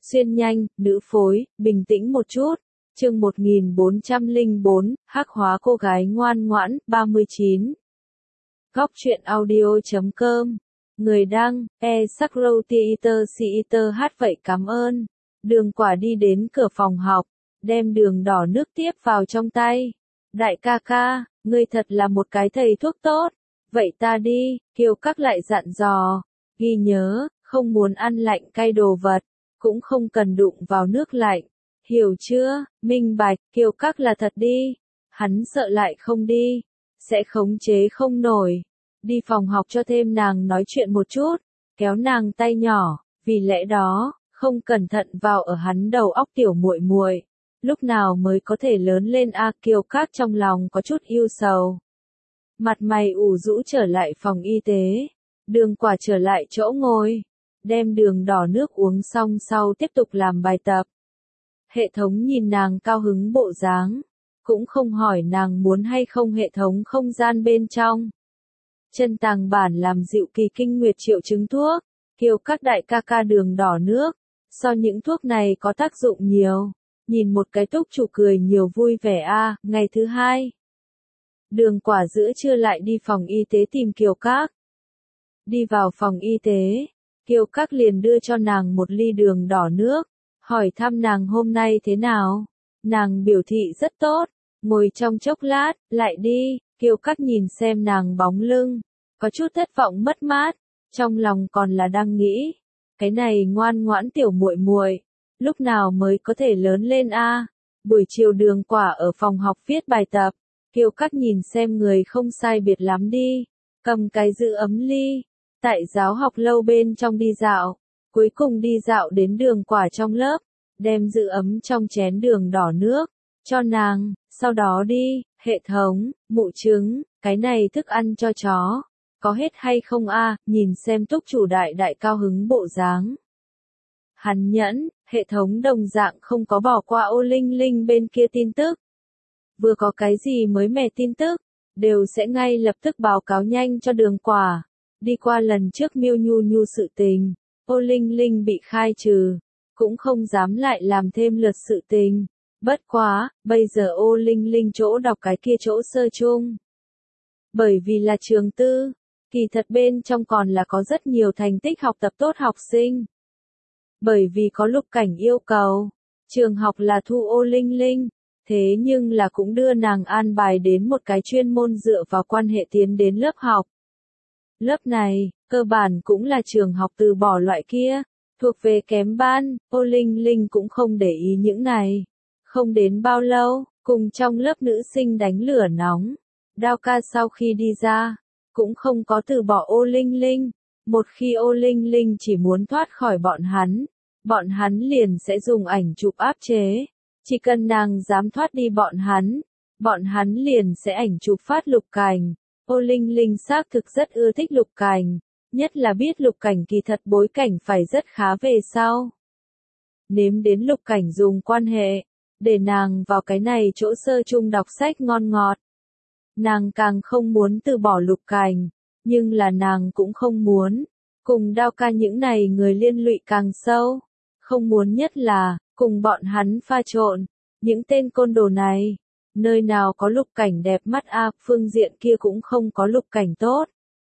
Xuyên nhanh, nữ phối, bình tĩnh một chút. Chương 1404, hắc hóa cô gái ngoan ngoãn, 39. Góc truyện audio.com. Người đăng, Sakrow hát vậy cảm ơn. Đường Quả đi đến cửa phòng học, đem đường đỏ nước tiếp vào trong tay. Đại ca ca, ngươi thật là một cái thầy thuốc tốt. Vậy ta đi, Kiều Các lại dặn dò. Ghi nhớ, không muốn ăn lạnh cay đồ vật, cũng không cần đụng vào nước lạnh. Hiểu chưa, minh bạch, Kiều Các là thật đi. Hắn sợ lại không đi, sẽ khống chế không nổi. Đi phòng học cho thêm nàng nói chuyện một chút, kéo nàng tay nhỏ, vì lẽ đó, không cẩn thận vào ở hắn đầu óc tiểu muội muội. Lúc nào mới có thể lớn lên a? Kiều Các trong lòng có chút ưu sầu. Mặt mày ủ rũ trở lại phòng y tế, Đường Quả trở lại chỗ ngồi, đem đường đỏ nước uống xong sau tiếp tục làm bài tập. Hệ thống nhìn nàng cao hứng bộ dáng, cũng không hỏi nàng muốn hay không hệ thống không gian bên trong. Chân tàng bản làm dịu kỳ kinh nguyệt triệu chứng thuốc, Kiều Các đại ca ca đường đỏ nước, so những thuốc này có tác dụng nhiều. Nhìn một cái túc chủ cười nhiều vui vẻ a. Ngày thứ hai, Đường Quả giữa trưa lại đi phòng y tế tìm Kiều Các. Đi vào phòng y tế, Kiều Các liền đưa cho nàng một ly đường đỏ nước, hỏi thăm nàng hôm nay thế nào. Nàng biểu thị rất tốt, ngồi trong chốc lát, lại đi. Kiều Các nhìn xem nàng bóng lưng, có chút thất vọng mất mát, trong lòng còn là đang nghĩ, cái này ngoan ngoãn tiểu muội muội, lúc nào mới có thể lớn lên a? Buổi chiều Đường Quả ở phòng học viết bài tập, Kiều Các nhìn xem người không sai biệt lắm đi, cầm cái giữ ấm ly, tại giáo học lâu bên trong đi dạo, cuối cùng đi dạo đến Đường Quả trong lớp, đem giữ ấm trong chén đường đỏ nước, cho nàng, sau đó đi, hệ thống, mụ trứng, cái này thức ăn cho chó, có hết hay không a? Nhìn xem túc chủ đại đại cao hứng bộ dáng. Hắn nhẫn, hệ thống đồng dạng không có bỏ qua ô linh linh bên kia tin tức. Vừa có cái gì mới mẻ tin tức, đều sẽ ngay lập tức báo cáo nhanh cho Đường Quả. Đi qua lần trước Miêu Nhu Nhu sự tình, ô linh linh bị khai trừ, cũng không dám lại làm thêm lượt sự tình. Bất quá, bây giờ ô linh linh chỗ đọc cái kia chỗ sơ chung. Bởi vì là trường tư, kỳ thật bên trong còn là có rất nhiều thành tích học tập tốt học sinh. Bởi vì có Lục Cảnh yêu cầu, trường học là thu ô linh linh, thế nhưng là cũng đưa nàng an bài đến một cái chuyên môn dựa vào quan hệ tiến đến lớp học. Lớp này, cơ bản cũng là trường học từ bỏ loại kia, thuộc về kém ban, ô linh linh cũng không để ý những này. Không đến bao lâu, cùng trong lớp nữ sinh đánh lửa nóng, Đao ca sau khi đi ra, cũng không có từ bỏ ô linh linh. Một khi ô linh linh chỉ muốn thoát khỏi bọn hắn liền sẽ dùng ảnh chụp áp chế. Chỉ cần nàng dám thoát đi bọn hắn liền sẽ ảnh chụp phát Lục Cảnh. Ô linh linh xác thực rất ưa thích Lục Cảnh, nhất là biết Lục Cảnh kỳ thật bối cảnh phải rất khá về sau. Nếm đến Lục Cảnh dùng quan hệ, để nàng vào cái này chỗ sơ chung đọc sách ngon ngọt. Nàng càng không muốn từ bỏ Lục Cảnh, nhưng là nàng cũng không muốn cùng Đao ca những này người liên lụy càng sâu. Không muốn nhất là cùng bọn hắn pha trộn, những tên côn đồ này. Nơi nào có Lục Cảnh đẹp mắt a, phương diện kia cũng không có Lục Cảnh tốt.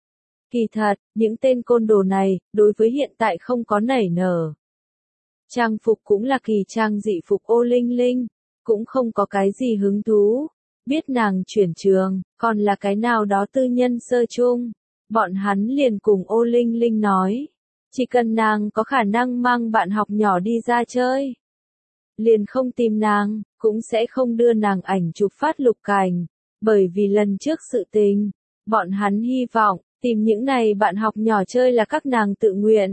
Kỳ thật, những tên côn đồ này, đối với hiện tại không có nảy nở. Trang phục cũng là kỳ trang dị phục ô linh linh, cũng không có cái gì hứng thú. Biết nàng chuyển trường, còn là cái nào đó tư nhân sơ chung. Bọn hắn liền cùng ô linh linh nói, chỉ cần nàng có khả năng mang bạn học nhỏ đi ra chơi, liền không tìm nàng, cũng sẽ không đưa nàng ảnh chụp phát Lục Cảnh. Bởi vì lần trước sự tình, bọn hắn hy vọng, tìm những này bạn học nhỏ chơi là các nàng tự nguyện.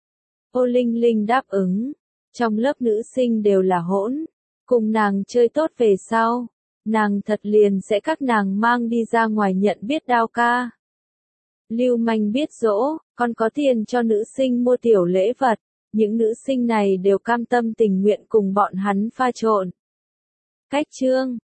Ô linh linh đáp ứng, trong lớp nữ sinh đều là hỗn, cùng nàng chơi tốt về sau, nàng thật liền sẽ các nàng mang đi ra ngoài nhận biết Đao ca. Lưu manh biết dỗ, còn có tiền cho nữ sinh mua tiểu lễ vật, những nữ sinh này đều cam tâm tình nguyện cùng bọn hắn pha trộn. Cách chương